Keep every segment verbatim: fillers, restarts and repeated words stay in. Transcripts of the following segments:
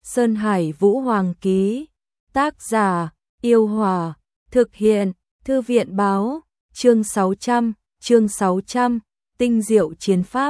Sơn Hải Vũ Hoàng ký. Tác giả, Yêu Hòa. Thực hiện, Thư viện báo. Chương sáu trăm, chương sáu trăm, tinh diệu chiến pháp.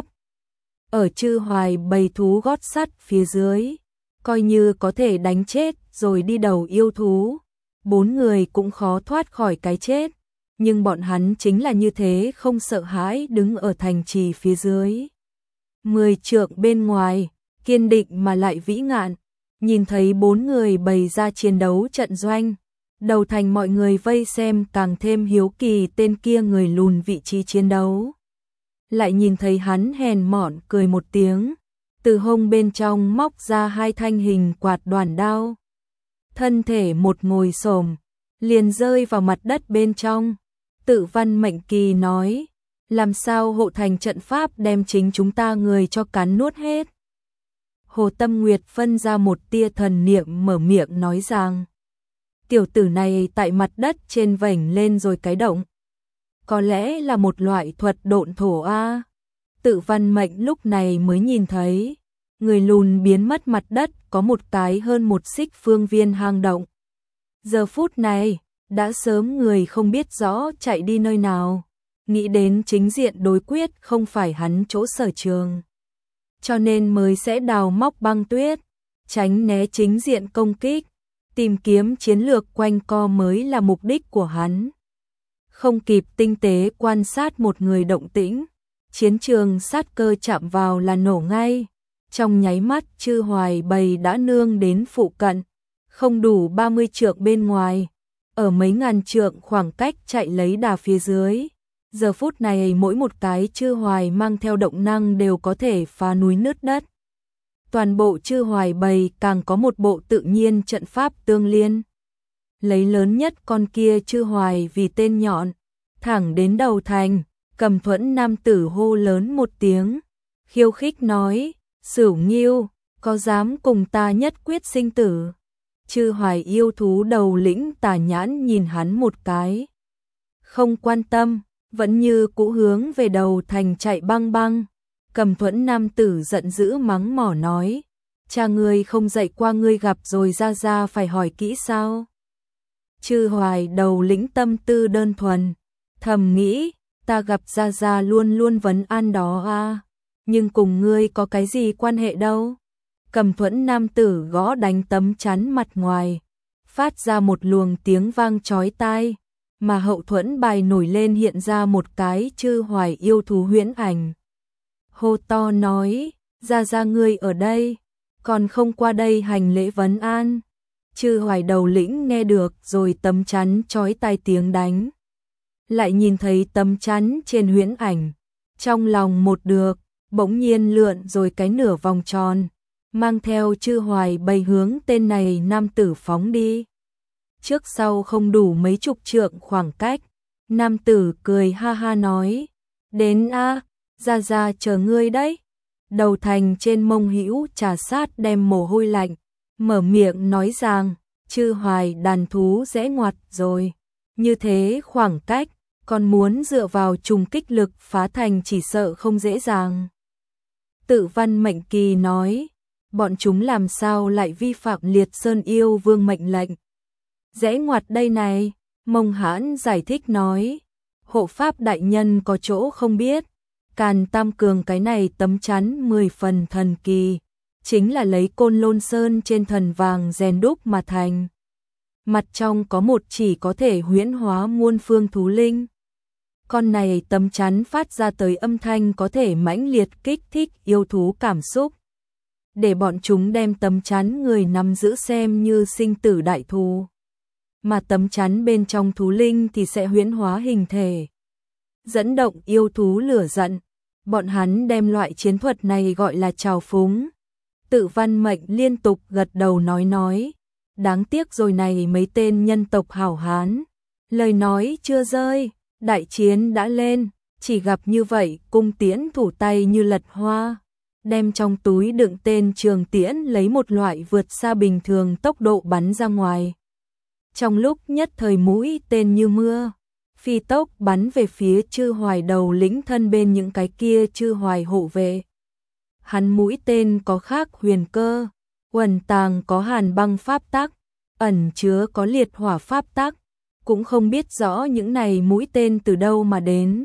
Ở Chư Hoài bầy thú gót sắt phía dưới, coi như có thể đánh chết rồi đi đầu yêu thú. Bốn người cũng khó thoát khỏi cái chết, nhưng bọn hắn chính là như thế không sợ hãi đứng ở thành trì phía dưới. Mười trượng bên ngoài, kiên định mà lại vĩ ngạn, nhìn thấy bốn người bày ra chiến đấu trận doanh. Đầu thành mọi người vây xem càng thêm hiếu kỳ tên kia người lùn vị trí chiến đấu. Lại nhìn thấy hắn hèn mọn cười một tiếng, từ hông bên trong móc ra hai thanh hình quạt đoàn đao. Thân thể một ngồi xổm, liền rơi vào mặt đất bên trong. Tự Văn Mệnh Kỳ nói, làm sao hộ thành trận pháp đem chính chúng ta người cho cắn nuốt hết. Hồ Tâm Nguyệt phân ra một tia thần niệm mở miệng nói rằng, tiểu tử này tại mặt đất trên vảnh lên rồi cái động. Có lẽ là một loại thuật độn thổ a. Tự Văn Mệnh lúc này mới nhìn thấy, người lùn biến mất mặt đất có một cái hơn một xích phương viên hang động. Giờ phút này, đã sớm người không biết rõ chạy đi nơi nào, nghĩ đến chính diện đối quyết không phải hắn chỗ sở trường. Cho nên mới sẽ đào móc băng tuyết, tránh né chính diện công kích, tìm kiếm chiến lược quanh co mới là mục đích của hắn. Không kịp tinh tế quan sát một người động tĩnh, chiến trường sát cơ chạm vào là nổ ngay. Trong nháy mắt Chư Hoài bầy đã nương đến phụ cận, không đủ ba mươi trượng bên ngoài, ở mấy ngàn trượng khoảng cách chạy lấy đà phía dưới. Giờ phút này mỗi một cái Chư Hoài mang theo động năng đều có thể phá núi nứt đất. Toàn bộ Chư Hoài bầy càng có một bộ tự nhiên trận pháp tương liên. Lấy lớn nhất con kia Chư Hoài vì tên nhọn, thẳng đến đầu thành, Cầm Thuẫn nam tử hô lớn một tiếng, khiêu khích nói, Sửu Nghiêu, có dám cùng ta nhất quyết sinh tử? Chư Hoài yêu thú đầu lĩnh tà nhãn nhìn hắn một cái, không quan tâm, vẫn như cũ hướng về đầu thành chạy băng băng. Cầm Thuẫn nam tử giận dữ mắng mỏ nói, cha ngươi không dạy qua ngươi gặp rồi ra ra phải hỏi kỹ sao? Chư Hoài đầu lĩnh tâm tư đơn thuần, thầm nghĩ, ta gặp ra ra luôn luôn vấn an đó a, nhưng cùng ngươi có cái gì quan hệ đâu. Cầm Thuẫn nam tử gõ đánh tấm chắn mặt ngoài, phát ra một luồng tiếng vang chói tai, mà hậu thuẫn bài nổi lên hiện ra một cái Chư Hoài yêu thú huyễn ảnh. Hô to nói, ra ra ngươi ở đây, còn không qua đây hành lễ vấn an. Chư Hoài đầu lĩnh nghe được rồi tấm chắn chói tai tiếng đánh. Lại nhìn thấy tấm chắn trên huyễn ảnh, trong lòng một được, bỗng nhiên lượn rồi cái nửa vòng tròn, mang theo Chư Hoài bầy hướng tên này nam tử phóng đi. Trước sau không đủ mấy chục trượng khoảng cách, nam tử cười ha ha nói, đến a, ra ra chờ ngươi đấy. Đầu thành trên mông hữu trà sát đem mồ hôi lạnh, mở miệng nói rằng, Chư Hoài đàn thú rẽ ngoặt rồi, như thế khoảng cách, còn muốn dựa vào trùng kích lực phá thành chỉ sợ không dễ dàng. Tự Văn Mệnh Kỳ nói, bọn chúng làm sao lại vi phạm Liệt Sơn yêu vương mệnh lệnh? Rẽ ngoặt đây này, Mông Hãn giải thích nói, hộ pháp đại nhân có chỗ không biết, Càn Tam Cường cái này tấm chắn mười phần thần kỳ, chính là lấy Côn Lôn Sơn trên thần vàng rèn đúc mà thành. Mặt trong có một chỉ có thể huyễn hóa muôn phương thú linh. Con này tấm chắn phát ra tới âm thanh có thể mãnh liệt kích thích yêu thú cảm xúc, để bọn chúng đem tấm chắn người nắm giữ xem như sinh tử đại thù. Mà tấm chắn bên trong thú linh thì sẽ huyễn hóa hình thể, dẫn động yêu thú lửa giận. Bọn hắn đem loại chiến thuật này gọi là trào phúng. Tự Văn Mệnh liên tục gật đầu nói nói, đáng tiếc rồi này mấy tên nhân tộc hảo hán. Lời nói chưa rơi, đại chiến đã lên, chỉ gặp như vậy cung tiễn thủ tay như lật hoa, đem trong túi đựng tên trường tiễn lấy một loại vượt xa bình thường tốc độ bắn ra ngoài. Trong lúc nhất thời mũi tên như mưa, phi tốc bắn về phía Chư Hoài đầu lĩnh thân bên những cái kia Chư Hoài hộ vệ. Hắn mũi tên có khác huyền cơ, Quần tàng có hàn băng pháp tắc, ẩn chứa có liệt hỏa pháp tắc, cũng không biết rõ những này mũi tên từ đâu mà đến.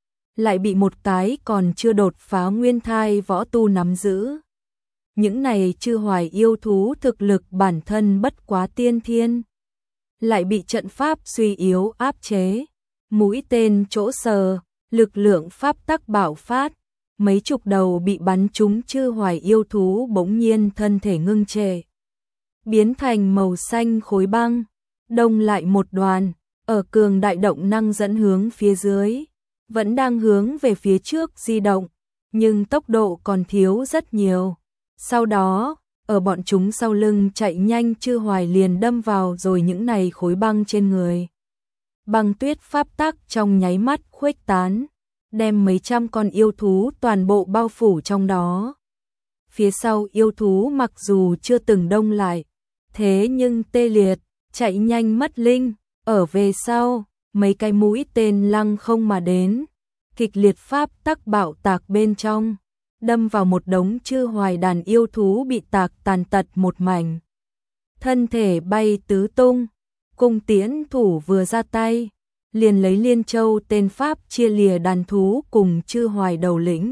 Lại bị một cái còn chưa đột phá nguyên thai võ tu nắm giữ. Những này chư hoài yêu thú thực lực bản thân bất quá tiên thiên. Lại bị trận pháp suy yếu áp chế. Mũi tên chỗ sờ, lực lượng pháp tắc bạo phát. Mấy chục đầu bị bắn trúng chư hoài yêu thú bỗng nhiên thân thể ngưng trệ. Biến thành màu xanh khối băng, đông lại một đoàn, ở cường đại động năng dẫn hướng phía dưới. Vẫn đang hướng về phía trước di động, nhưng tốc độ còn thiếu rất nhiều. Sau đó, ở bọn chúng sau lưng chạy nhanh chư hoài liền đâm vào rồi những này khối băng trên người. Băng tuyết pháp tắc trong nháy mắt khuếch tán, đem mấy trăm con yêu thú toàn bộ bao phủ trong đó. Phía sau yêu thú mặc dù chưa từng đông lại, thế nhưng tê liệt, chạy nhanh mất linh, ở về sau, mấy cái mũi tên lăng không mà đến, kịch liệt pháp tắc bạo tạc bên trong, đâm vào một đống chư hoài đàn yêu thú bị tạc tàn tật một mảnh. Thân thể bay tứ tung, cung tiễn thủ vừa ra tay, liền lấy liên châu tên pháp chia lìa đàn thú cùng chư hoài đầu lĩnh.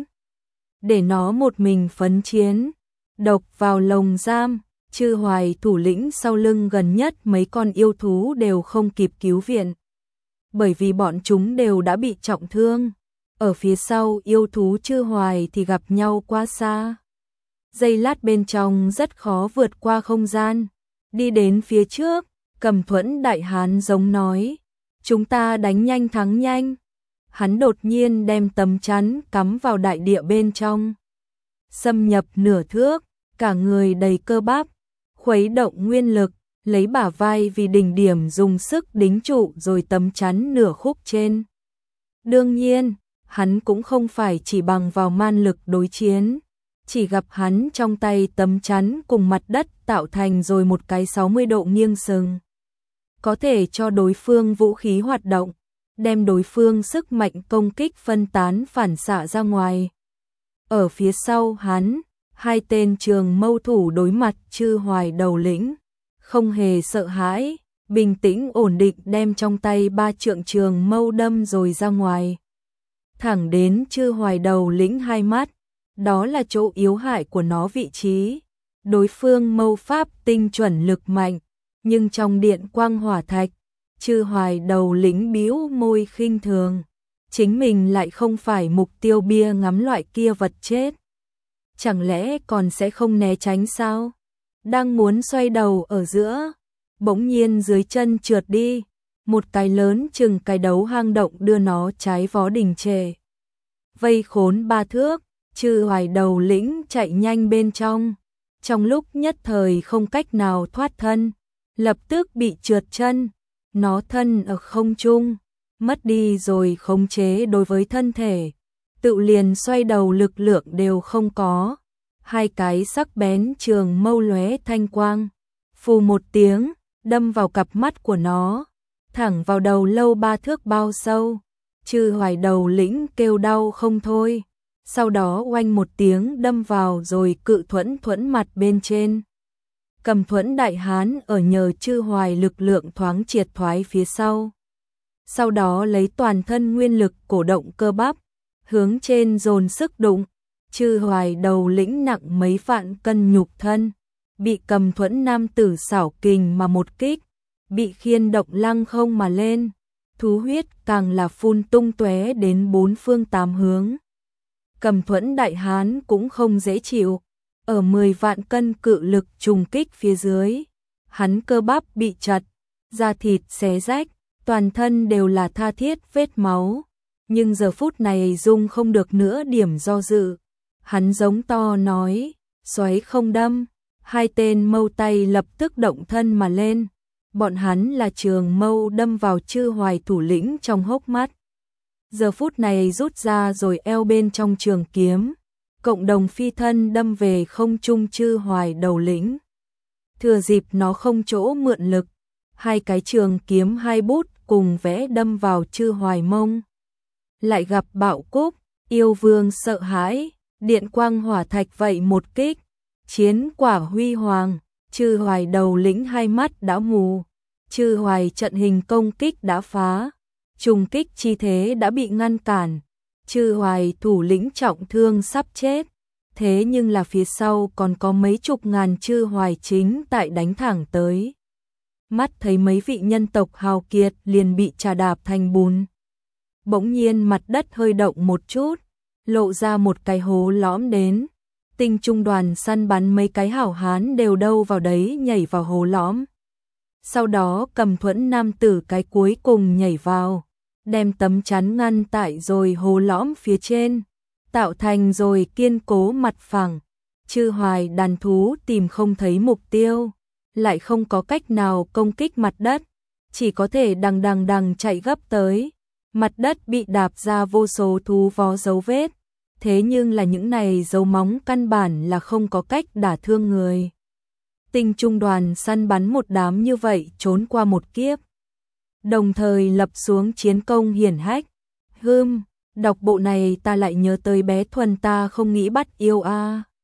Để nó một mình phấn chiến, độc vào lồng giam, chư hoài thủ lĩnh sau lưng gần nhất mấy con yêu thú đều không kịp cứu viện. Bởi vì bọn chúng đều đã bị trọng thương. Ở phía sau yêu thú chư hoài thì gặp nhau quá xa. Giây lát bên trong rất khó vượt qua không gian. Đi đến phía trước, Cầm Thuẫn đại hán giống nói. Chúng ta đánh nhanh thắng nhanh. Hắn đột nhiên đem tấm chắn cắm vào đại địa bên trong. Xâm nhập nửa thước, cả người đầy cơ bắp, khuấy động nguyên lực, lấy bả vai vì đỉnh điểm dùng sức đính trụ rồi tấm chắn nửa khúc trên. Đương nhiên, hắn cũng không phải chỉ bằng vào man lực đối chiến, chỉ gặp hắn trong tay tấm chắn cùng mặt đất tạo thành rồi một cái sáu mươi độ nghiêng sừng. Có thể cho đối phương vũ khí hoạt động, đem đối phương sức mạnh công kích phân tán phản xạ ra ngoài. Ở phía sau hắn, hai tên trường mâu thủ đối mặt chư hoài đầu lĩnh, không hề sợ hãi, bình tĩnh ổn định đem trong tay ba trượng trường mâu đâm rồi ra ngoài. Thẳng đến chư hoài đầu lĩnh hai mắt, đó là chỗ yếu hại của nó vị trí. Đối phương mâu pháp tinh chuẩn lực mạnh, nhưng trong điện quang hỏa thạch, chư hoài đầu lĩnh bĩu môi khinh thường. Chính mình lại không phải mục tiêu bia ngắm loại kia vật chết. Chẳng lẽ còn sẽ không né tránh sao? Đang muốn xoay đầu ở giữa, bỗng nhiên dưới chân trượt đi, một cái lớn chừng cái đấu hang động đưa nó trái vó đình trệ. Vây khốn ba thước, chư hoài đầu lĩnh chạy nhanh bên trong, trong lúc nhất thời không cách nào thoát thân, lập tức bị trượt chân, nó thân ở không trung, mất đi rồi khống chế đối với thân thể, tự liền xoay đầu lực lượng đều không có. Hai cái sắc bén trường mâu lóe thanh quang, phù một tiếng, đâm vào cặp mắt của nó, thẳng vào đầu lâu ba thước bao sâu. Chư hoài đầu lĩnh kêu đau không thôi, sau đó oanh một tiếng đâm vào rồi cự thuẫn thuẫn mặt bên trên. Cầm Thuẫn đại hán ở nhờ chư hoài lực lượng thoáng triệt thoái phía sau. Sau đó lấy toàn thân nguyên lực cổ động cơ bắp, hướng trên dồn sức đụng. Chư hoài đầu lĩnh nặng mấy vạn cân nhục thân, bị Cầm Thuẫn nam tử xảo kình mà một kích, bị khiên động lăng không mà lên, thú huyết càng là phun tung tóe đến bốn phương tám hướng. Cầm Thuẫn đại hán cũng không dễ chịu, ở mười vạn cân cự lực trùng kích phía dưới, hắn cơ bắp bị chặt, da thịt xé rách, toàn thân đều là tha thiết vết máu, nhưng giờ phút này dung không được nữa điểm do dự. Hắn giống to nói, xoáy không đâm, hai tên mâu tay lập tức động thân mà lên, bọn hắn là trường mâu đâm vào chư hoài thủ lĩnh trong hốc mắt. Giờ phút này rút ra rồi eo bên trong trường kiếm, cộng đồng phi thân đâm về không trung chư hoài đầu lĩnh. Thừa dịp nó không chỗ mượn lực, hai cái trường kiếm hai bút cùng vẽ đâm vào chư hoài mông. Lại gặp Bạo Cúc, yêu vương sợ hãi, điện quang hỏa thạch vậy một kích, chiến quả huy hoàng, Chư Hoài đầu lĩnh hai mắt đã mù, Chư Hoài trận hình công kích đã phá, trùng kích chi thế đã bị ngăn cản, Chư Hoài thủ lĩnh trọng thương sắp chết, thế nhưng là phía sau còn có mấy chục ngàn Chư Hoài chính tại đánh thẳng tới. Mắt thấy mấy vị nhân tộc hào kiệt liền bị trà đạp thành bùn. Bỗng nhiên mặt đất hơi động một chút, lộ ra một cái hố lõm đến. Tinh trung đoàn săn bắn mấy cái hảo hán đều đâu vào đấy nhảy vào hố lõm. Sau đó cầm thuẫn nam tử cái cuối cùng nhảy vào, đem tấm chắn ngăn tại rồi hố lõm phía trên, tạo thành rồi kiên cố mặt phẳng. Chư Hoài đàn thú tìm không thấy mục tiêu, lại không có cách nào công kích mặt đất, chỉ có thể đằng đằng đằng chạy gấp tới. Mặt đất bị đạp ra vô số thú vó dấu vết, thế nhưng là những này dấu móng căn bản là không có cách đả thương người. Tinh trung đoàn săn bắn một đám như vậy trốn qua một kiếp, đồng thời lập xuống chiến công hiển hách. Hưm, đọc bộ này ta lại nhớ tới bé Thuần ta không nghĩ bắt yêu a. À.